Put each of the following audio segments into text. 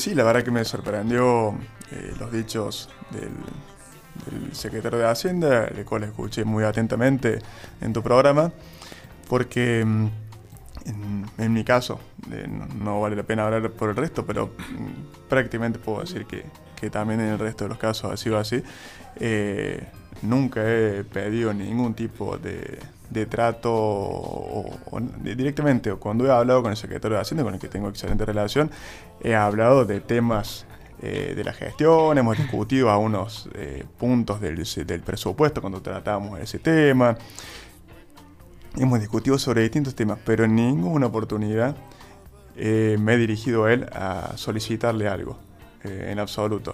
Sí, la verdad que me sorprendió los dichos del secretario de Hacienda, el cual escuché muy atentamente en tu programa, porque en mi caso, no vale la pena hablar por el resto, pero prácticamente puedo decir que también en el resto de los casos ha sido así. Nunca he pedido ningún tipo de trato directamente, o cuando he hablado con el secretario de Hacienda, con el que tengo excelente relación, he hablado de temas de la gestión, hemos discutido algunos puntos del presupuesto cuando tratábamos ese tema, hemos discutido sobre distintos temas, pero en ninguna oportunidad me he dirigido a él a solicitarle algo, en absoluto.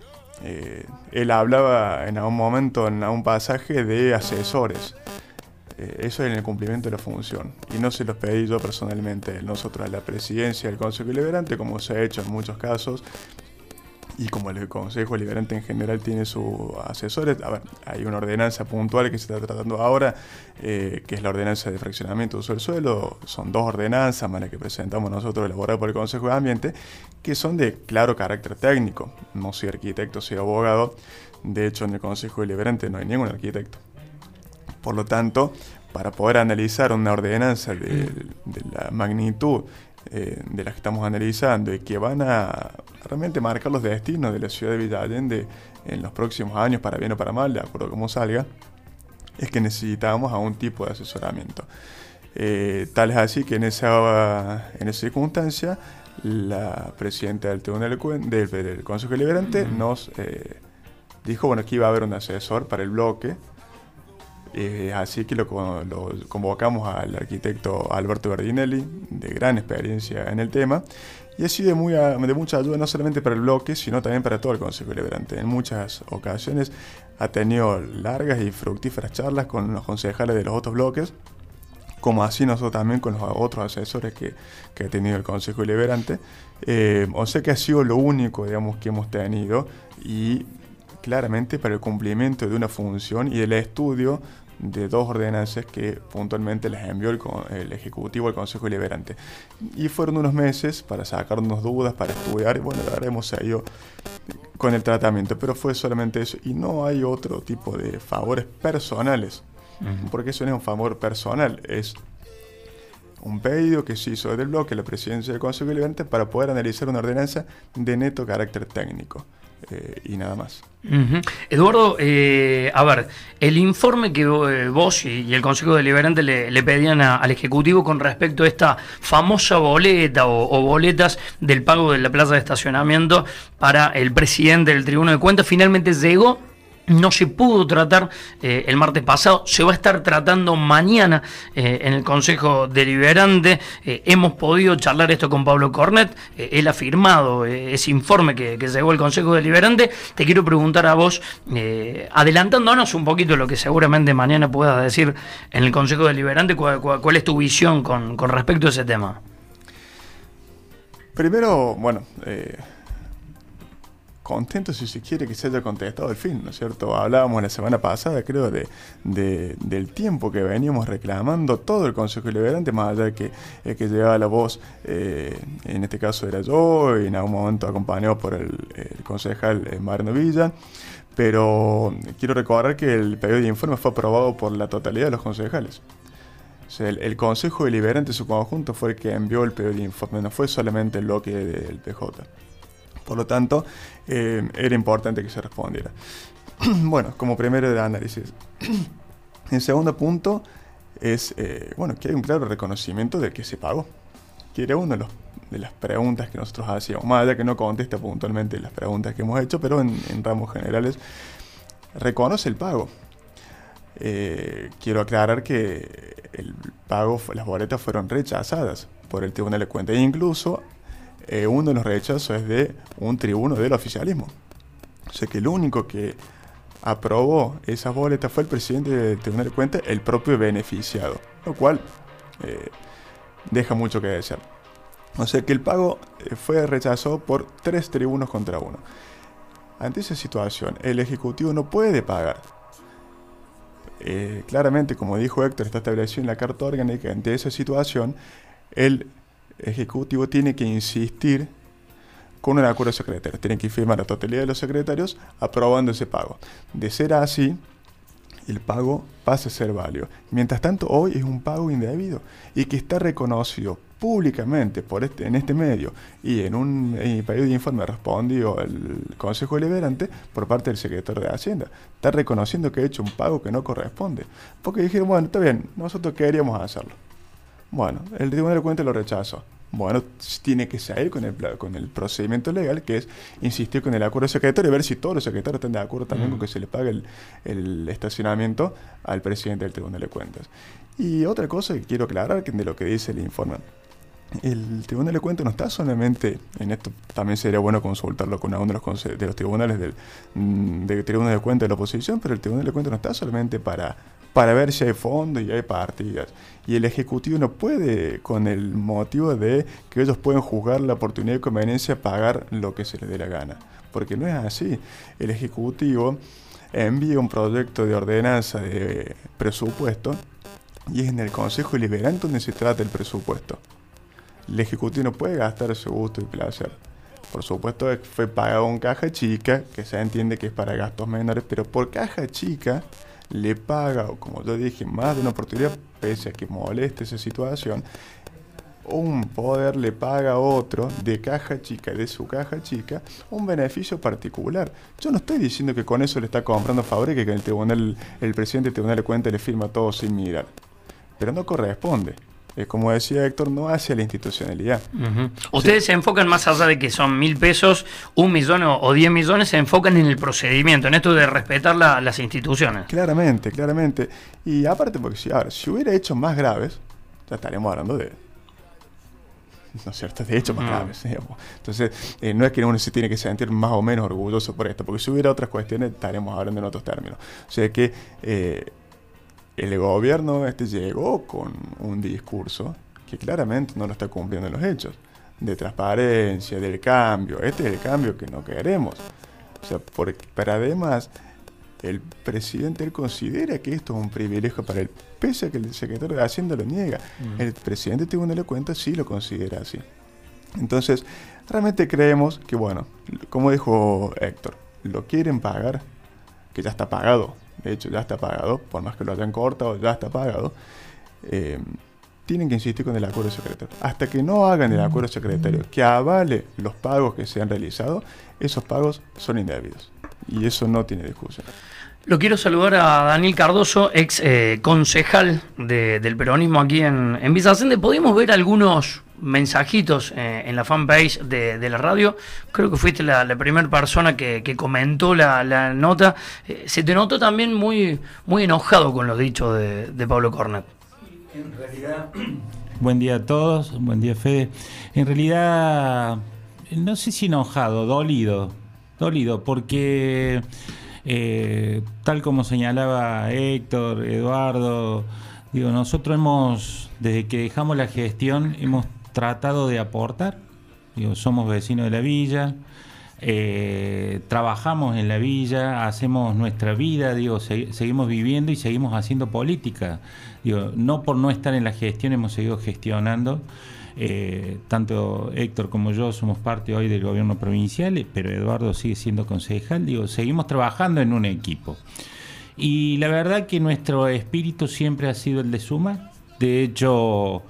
Él hablaba en algún momento, en algún pasaje, de asesores. Eso en el cumplimiento de la función. Y no se los pedí yo personalmente. Nosotros a la presidencia del Consejo Deliberante, como se ha hecho en muchos casos, y como el Consejo Deliberante en general tiene sus asesores, a ver, hay una ordenanza puntual que se está tratando ahora, que es la ordenanza de fraccionamiento de uso del suelo. Son 2 ordenanzas más las que presentamos nosotros, elaboradas por el Consejo de Ambiente, que son de claro carácter técnico. No soy arquitecto, soy abogado. De hecho, en el Consejo Deliberante no hay ningún arquitecto. Por lo tanto, para poder analizar una ordenanza de la magnitud de las que estamos analizando y que van a realmente marcar los destinos de la ciudad de Villa Allende en los próximos años, para bien o para mal, de acuerdo a cómo salga, es que necesitamos algún tipo de asesoramiento. Tal es así que en esa circunstancia, la presidenta del Tribunal del Consejo Deliberante nos dijo, bueno, que iba a haber un asesor para el bloque. Así que lo convocamos al arquitecto Alberto Berdinelli, de gran experiencia en el tema, y ha sido de mucha ayuda no solamente para el bloque, sino también para todo el Consejo Deliberante. En muchas ocasiones ha tenido largas y fructíferas charlas con los concejales de los otros bloques, como así nosotros también con los otros asesores que ha tenido el Consejo Deliberante. O sea que ha sido lo único, digamos, que hemos tenido, y claramente para el cumplimiento de una función y el estudio de 2 ordenanzas que puntualmente les envió el Ejecutivo al Consejo Deliberante. Y fueron unos meses para sacarnos dudas, para estudiar, y bueno, ahora hemos seguido con el tratamiento, pero fue solamente eso, y no hay otro tipo de favores personales, porque eso no es un favor personal, es un pedido que se hizo desde el bloque, la presidencia del Consejo Deliberante, para poder analizar una ordenanza de neto carácter técnico. Y nada más. Eduardo, a ver, el informe que vos y el Consejo Deliberante le pedían al Ejecutivo con respecto a esta famosa boleta o boletas del pago de la plaza de estacionamiento para el presidente del Tribunal de Cuentas, finalmente llegó. No se pudo tratar el martes pasado, se va a estar tratando mañana en el Consejo Deliberante. Hemos podido charlar esto con Pablo Cornet, él ha firmado ese informe que llegó al Consejo Deliberante. Te quiero preguntar a vos, adelantándonos un poquito lo que seguramente mañana puedas decir en el Consejo Deliberante, ¿cuál es tu visión con respecto a ese tema? Primero, bueno, contento, si se quiere, que se haya contestado al fin, ¿no es cierto? Hablábamos la semana pasada, creo, del tiempo que veníamos reclamando todo el Consejo Deliberante, más allá de que el que llevaba la voz, en este caso era yo, y en algún momento acompañado por el concejal Mariano Villa. Pero quiero recordar que el pedido de informe fue aprobado por la totalidad de los concejales. O sea, el Consejo Deliberante en su conjunto fue el que envió el pedido de informe, no fue solamente el bloque del PJ. Por lo tanto, era importante que se respondiera. Bueno, como primero de análisis. El segundo punto es bueno, que hay un claro reconocimiento de que se pagó. Que era una de las preguntas que nosotros hacíamos, más allá que no contesta puntualmente las preguntas que hemos hecho, pero en ramos generales reconoce el pago. Quiero aclarar que el pago, las boletas fueron rechazadas por el Tribunal de Cuentas, e incluso uno de los rechazos es de un tribuno del oficialismo. O sea que el único que aprobó esas boletas fue el presidente del Tribunal de Cuentas, el propio beneficiado, lo cual deja mucho que desear. O sea que el pago fue rechazado por 3 tribunos contra 1. Ante esa situación, el Ejecutivo no puede pagar. Claramente, como dijo Héctor, está establecido en la Carta Orgánica, ante esa situación, el Ejecutivo tiene que insistir con un acuerdo secretario. Tienen que firmar la totalidad de los secretarios aprobando ese pago. De ser así, el pago pasa a ser válido. Mientras tanto, hoy es un pago indebido y que está reconocido públicamente en este medio y en un periodo de informe respondió el Consejo Deliberante por parte del secretario de Hacienda. Está reconociendo que ha hecho un pago que no corresponde. Porque dijeron, bueno, está bien, nosotros queríamos hacerlo. Bueno, el Tribunal de Cuentas lo rechazó. Bueno, tiene que salir con el procedimiento legal, que es insistir con el acuerdo secretario y ver si todos los secretarios están de acuerdo también con que se le pague el estacionamiento al presidente del Tribunal de Cuentas. Y otra cosa que quiero aclarar de lo que dice el informe. El Tribunal de Cuentas no está solamente, en esto también sería bueno consultarlo con uno de los tribunales del Tribunal de Cuentas de la oposición, pero el Tribunal de Cuentas no está solamente para ver si hay fondos y hay partidas. Y el Ejecutivo no puede, con el motivo de que ellos pueden juzgar la oportunidad y conveniencia, pagar lo que se les dé la gana. Porque no es así. El Ejecutivo envía un proyecto de ordenanza de presupuesto y es en el Consejo Deliberante donde se trata el presupuesto. El Ejecutivo no puede gastar a su gusto y placer. Por supuesto fue pagado en caja chica, que se entiende que es para gastos menores, pero por caja chica le paga, o como yo dije, más de una oportunidad, pese a que moleste esa situación, un poder le paga a otro de caja chica, de su caja chica, un beneficio particular. Yo no estoy diciendo que con eso le está comprando favores, que el presidente del Tribunal de Cuentas le firma todo sin mirar. Pero no corresponde. Como decía Héctor, no hace la institucionalidad. Ustedes se enfocan más allá de que son 1.000 pesos, 1 millón o 10 millones, se enfocan en el procedimiento, en esto de respetar las instituciones. Claramente. Y aparte, porque si hubiera hechos más graves, ya estaríamos hablando de, ¿no es cierto?, de hechos más graves. Digamos. Entonces, no es que uno se tiene que sentir más o menos orgulloso por esto, porque si hubiera otras cuestiones, estaríamos hablando en otros términos. O sea que el gobierno llegó con un discurso que claramente no lo está cumpliendo en los hechos, de transparencia, del cambio. Este es el cambio que no queremos. O sea, pero además, el presidente él considera que esto es un privilegio para él, pese a que el secretario de Hacienda lo niega. El presidente del Tribunal de Cuentas sí lo considera así. Entonces, realmente creemos que, bueno, como dijo Héctor, lo quieren pagar, que ya está pagado. De hecho, ya está pagado, por más que lo hayan cortado, ya está pagado. Tienen que insistir con el acuerdo secretario. Hasta que no hagan el acuerdo secretario que avale los pagos que se han realizado, esos pagos son indebidos. Y eso no tiene discusión. Lo quiero saludar a Daniel Cardoso, ex concejal del peronismo aquí en Villa Allende. Podemos ver algunos mensajitos en la fanpage de la radio. Creo que fuiste la primera persona que comentó la nota. Se te notó también muy enojado con los dichos de Pablo Cornet. En realidad, buen día a todos, buen día Fede. En realidad, no sé si enojado, dolido, porque tal como señalaba Héctor, Eduardo, nosotros desde que dejamos la gestión, hemos tratado de aportar. Somos vecinos de la villa, trabajamos en la villa, hacemos nuestra vida, seguimos viviendo y seguimos haciendo política. No por no estar en la gestión hemos seguido gestionando. Tanto Héctor como yo somos parte hoy del gobierno provincial, pero Eduardo sigue siendo concejal. Seguimos trabajando en un equipo. Y la verdad que nuestro espíritu siempre ha sido el de sumar. De hecho,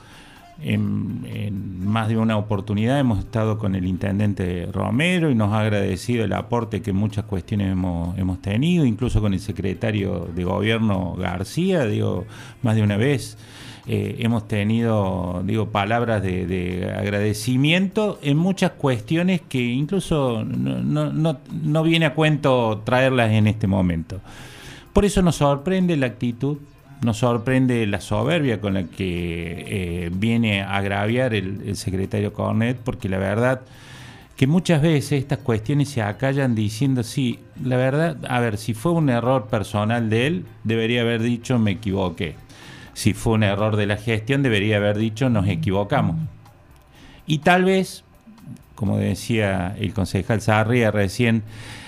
en más de una oportunidad hemos estado con el intendente Romero y nos ha agradecido el aporte que en muchas cuestiones hemos tenido, incluso con el secretario de gobierno García, más de una vez. Hemos tenido, palabras de agradecimiento en muchas cuestiones que incluso no viene a cuento traerlas en este momento. Por eso nos sorprende la actitud, nos sorprende la soberbia con la que viene a agraviar el secretario Cornet, porque la verdad que muchas veces estas cuestiones se acallan diciendo, sí, la verdad, a ver, si fue un error personal de él, debería haber dicho me equivoqué. Si fue un error de la gestión, debería haber dicho nos equivocamos. Y tal vez, como decía el concejal Sarria recién,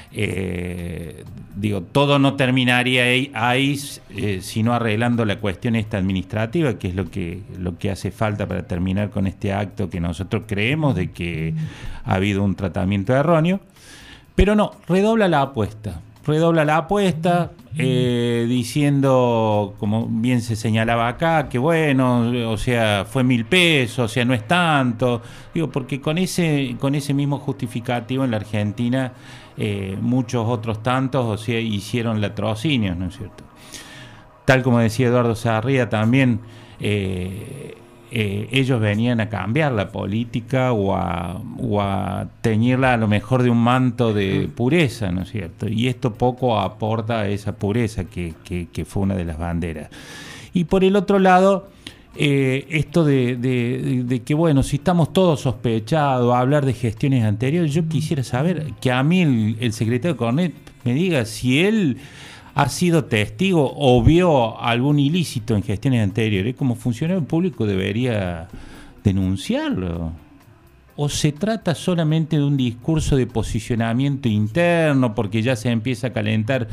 todo no terminaría ahí sino arreglando la cuestión esta administrativa, que es lo que hace falta para terminar con este acto que nosotros creemos de que ha habido un tratamiento erróneo. Pero no, redobla la apuesta diciendo, como bien se señalaba acá, que bueno, o sea, fue 1.000 pesos, o sea, no es tanto. Porque con ese mismo justificativo en la Argentina muchos otros tantos, o sea, hicieron latrocinios, ¿no es cierto? Tal como decía Eduardo Sarria también, ellos venían a cambiar la política o a teñirla a lo mejor de un manto de pureza, ¿no es cierto? Y esto poco aporta a esa pureza que fue una de las banderas. Y por el otro lado, esto de que, bueno, si estamos todos sospechados, hablar de gestiones anteriores, yo quisiera saber que a mí el secretario Cornet me diga si él ha sido testigo o vio algún ilícito en gestiones anteriores. Como funcionario público debería denunciarlo. ¿O se trata solamente de un discurso de posicionamiento interno porque ya se empieza a calentar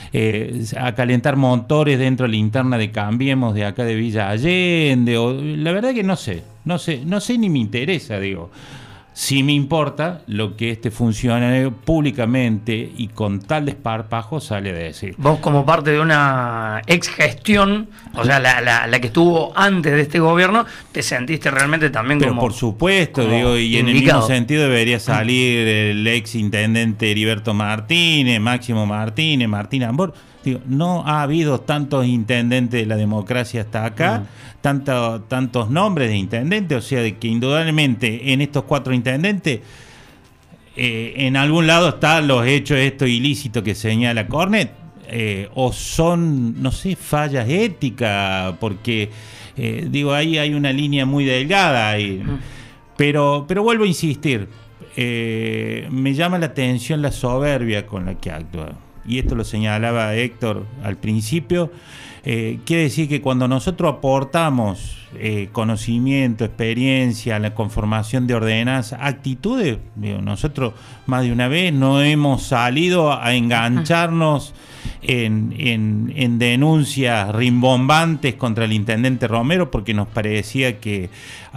motores dentro de la interna de Cambiemos de acá de Villa Allende? La verdad que no sé ni me interesa, digo. Sí me importa lo que este funcionario públicamente y con tal desparpajo sale a decir. Vos, como parte de una ex gestión, o sea, la que estuvo antes de este gobierno, te sentiste realmente también Pero como... por supuesto, como digo, y en indicado. el mismo sentido debería salir el ex intendente Heriberto Martínez, Máximo Martínez, Martín Ambor. Digo, no ha habido tantos intendentes de la democracia hasta acá, tantos nombres de intendentes, o sea, de que indudablemente en estos 4 intendentes en algún lado están los hechos estos ilícitos que señala Cornet, o son, no sé, fallas éticas, porque ahí hay una línea muy delgada ahí. Pero vuelvo a insistir, me llama la atención la soberbia con la que actúa. Y esto lo señalaba Héctor al principio. Quiere decir que cuando nosotros aportamos conocimiento, experiencia, la conformación de ordenanzas, actitudes, nosotros más de una vez no hemos salido a engancharnos en denuncias rimbombantes contra el intendente Romero porque nos parecía que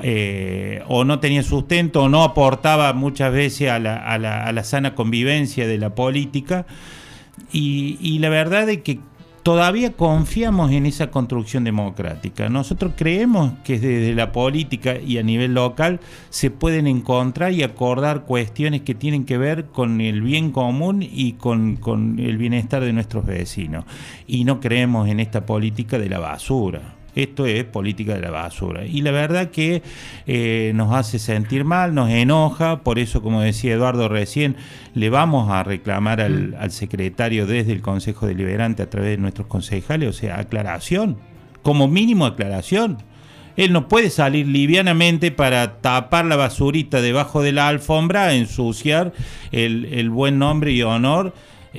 o no tenía sustento o no aportaba muchas veces a la sana convivencia de la política. Y la verdad es que todavía confiamos en esa construcción democrática. Nosotros creemos que desde la política y a nivel local se pueden encontrar y acordar cuestiones que tienen que ver con el bien común y con el bienestar de nuestros vecinos. Y no creemos en esta política de la basura. Esto es política de la basura. Y la verdad que nos hace sentir mal, nos enoja. Por eso, como decía Eduardo recién, le vamos a reclamar al secretario desde el Consejo Deliberante a través de nuestros concejales, o sea, aclaración, como mínimo aclaración. Él no puede salir livianamente para tapar la basurita debajo de la alfombra, ensuciar el buen nombre y honor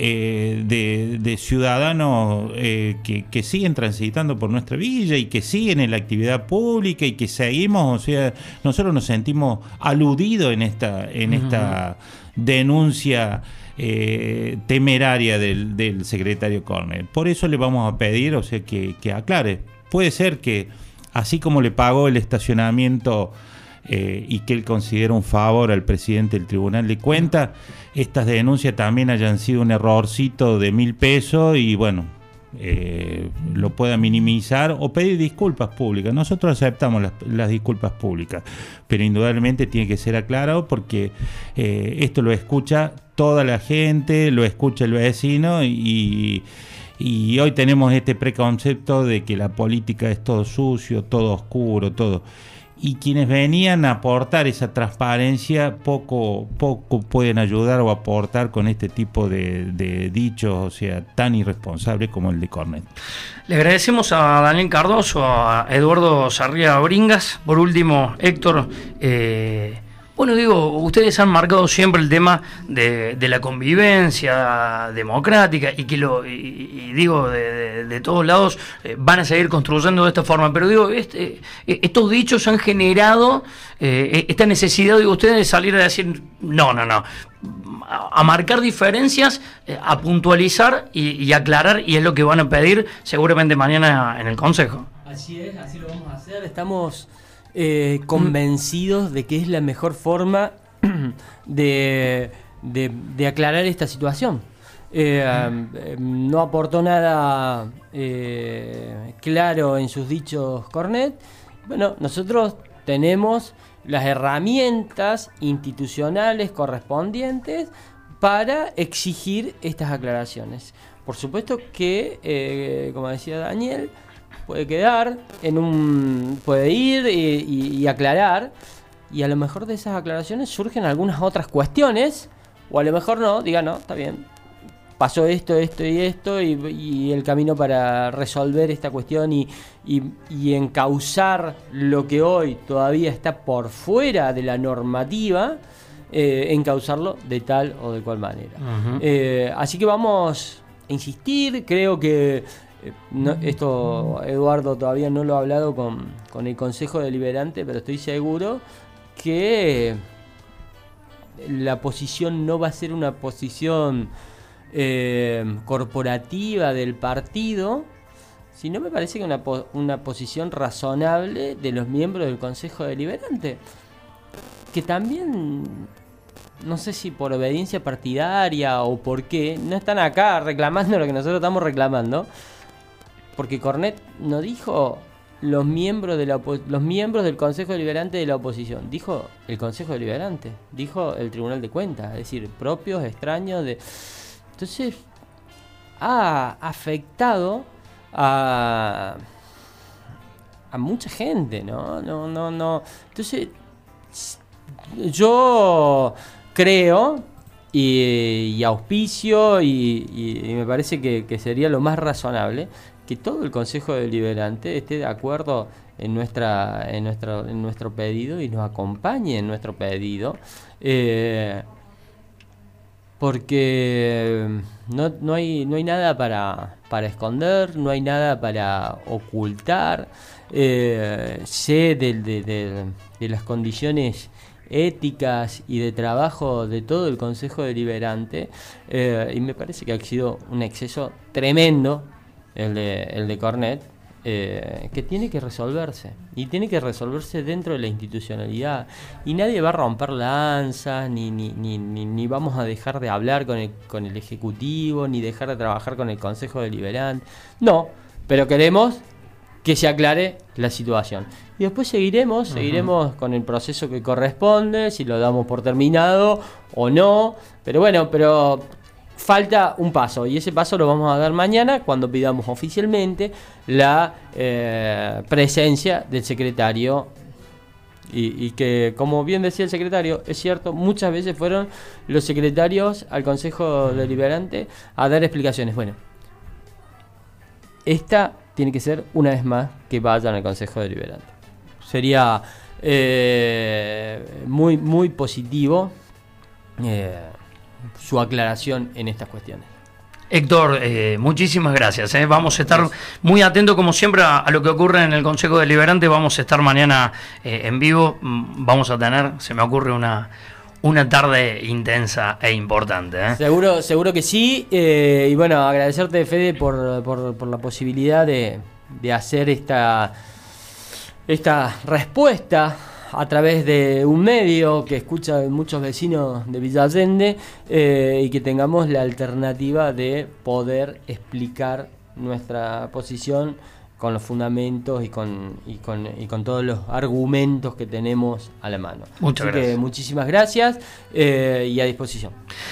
de ciudadanos que siguen transitando por nuestra villa y que siguen en la actividad pública y que seguimos, o sea, nosotros nos sentimos aludidos en esta denuncia temeraria del secretario Cornet. Por eso le vamos a pedir, o sea, que aclare. Puede ser que así como le pagó el estacionamiento y que él considera un favor al presidente del Tribunal de Cuentas, estas denuncias también hayan sido un errorcito de 1.000 pesos y bueno, lo pueda minimizar o pedir disculpas públicas. Nosotros aceptamos las disculpas públicas, pero indudablemente tiene que ser aclarado porque esto lo escucha toda la gente, lo escucha el vecino y hoy tenemos este preconcepto de que la política es todo sucio, todo oscuro, todo. Y quienes venían a aportar esa transparencia poco pueden ayudar o aportar con este tipo de dichos, o sea, tan irresponsables como el de Cornet. Le agradecemos a Daniel Cardoso, a Eduardo Sarria Bringas. Por último, Héctor, Bueno, digo, ustedes han marcado siempre el tema de la convivencia democrática y que digo, de todos lados van a seguir construyendo de esta forma, pero digo, estos dichos han generado esta necesidad de ustedes de salir a decir, no, a marcar diferencias, a puntualizar y aclarar, y es lo que van a pedir seguramente mañana en el Consejo. Así es, así lo vamos a hacer. Estamos convencidos de que es la mejor forma de aclarar esta situación. No aportó nada claro en sus dichos Cornet. Bueno, nosotros tenemos las herramientas institucionales correspondientes para exigir estas aclaraciones. Por supuesto que, como decía Daniel, puede quedar puede ir y aclarar, y a lo mejor de esas aclaraciones surgen algunas otras cuestiones, o a lo mejor no, diga no, está bien, pasó esto y esto, y el camino para resolver esta cuestión y encauzar lo que hoy todavía está por fuera de la normativa, encauzarlo de tal o de cual manera. Uh-huh. Así que vamos a insistir, creo que esto Eduardo todavía no lo ha hablado con el Consejo Deliberante, pero estoy seguro que la posición no va a ser una posición corporativa del partido, sino me parece que una posición razonable de los miembros del Consejo Deliberante, que también, no sé si por obediencia partidaria o por qué, no están acá reclamando lo que nosotros estamos reclamando, porque Cornet no dijo los miembros del Consejo Deliberante de la oposición, dijo el Consejo Deliberante, dijo el Tribunal de Cuentas, es decir, propios, extraños de... Entonces ha afectado a mucha gente, ¿no? No. Entonces yo creo y auspicio y me parece que sería lo más razonable que todo el Consejo Deliberante esté de acuerdo en nuestro pedido y nos acompañe en nuestro pedido, porque no hay nada para esconder, no hay nada para ocultar. Sé de las condiciones éticas y de trabajo de todo el Consejo Deliberante, y me parece que ha sido un exceso tremendo el de Cornet, que tiene que resolverse, y tiene que resolverse dentro de la institucionalidad, y nadie va a romper lanzas ni vamos a dejar de hablar con el Ejecutivo, ni dejar de trabajar con el Consejo Deliberante, no, pero queremos que se aclare la situación, y después seguiremos con el proceso que corresponde, si lo damos por terminado o no, pero falta un paso, y ese paso lo vamos a dar mañana cuando pidamos oficialmente la presencia del secretario, y que, como bien decía el secretario, es cierto, muchas veces fueron los secretarios al Consejo Deliberante a dar explicaciones. Bueno, esta tiene que ser una vez más que vayan al Consejo Deliberante. Sería muy, muy positivo su aclaración en estas cuestiones. Héctor, muchísimas gracias. Vamos a estar muy atentos, como siempre, a lo que ocurre en el Consejo Deliberante. Vamos a estar mañana en vivo. Vamos a tener, se me ocurre, una tarde intensa e importante. Seguro que sí. Y bueno, agradecerte, Fede, por la posibilidad de hacer esta respuesta a través de un medio que escuchan muchos vecinos de Villa Allende, y que tengamos la alternativa de poder explicar nuestra posición con los fundamentos y con todos los argumentos que tenemos a la mano. Muchas gracias. Muchísimas gracias, y a disposición.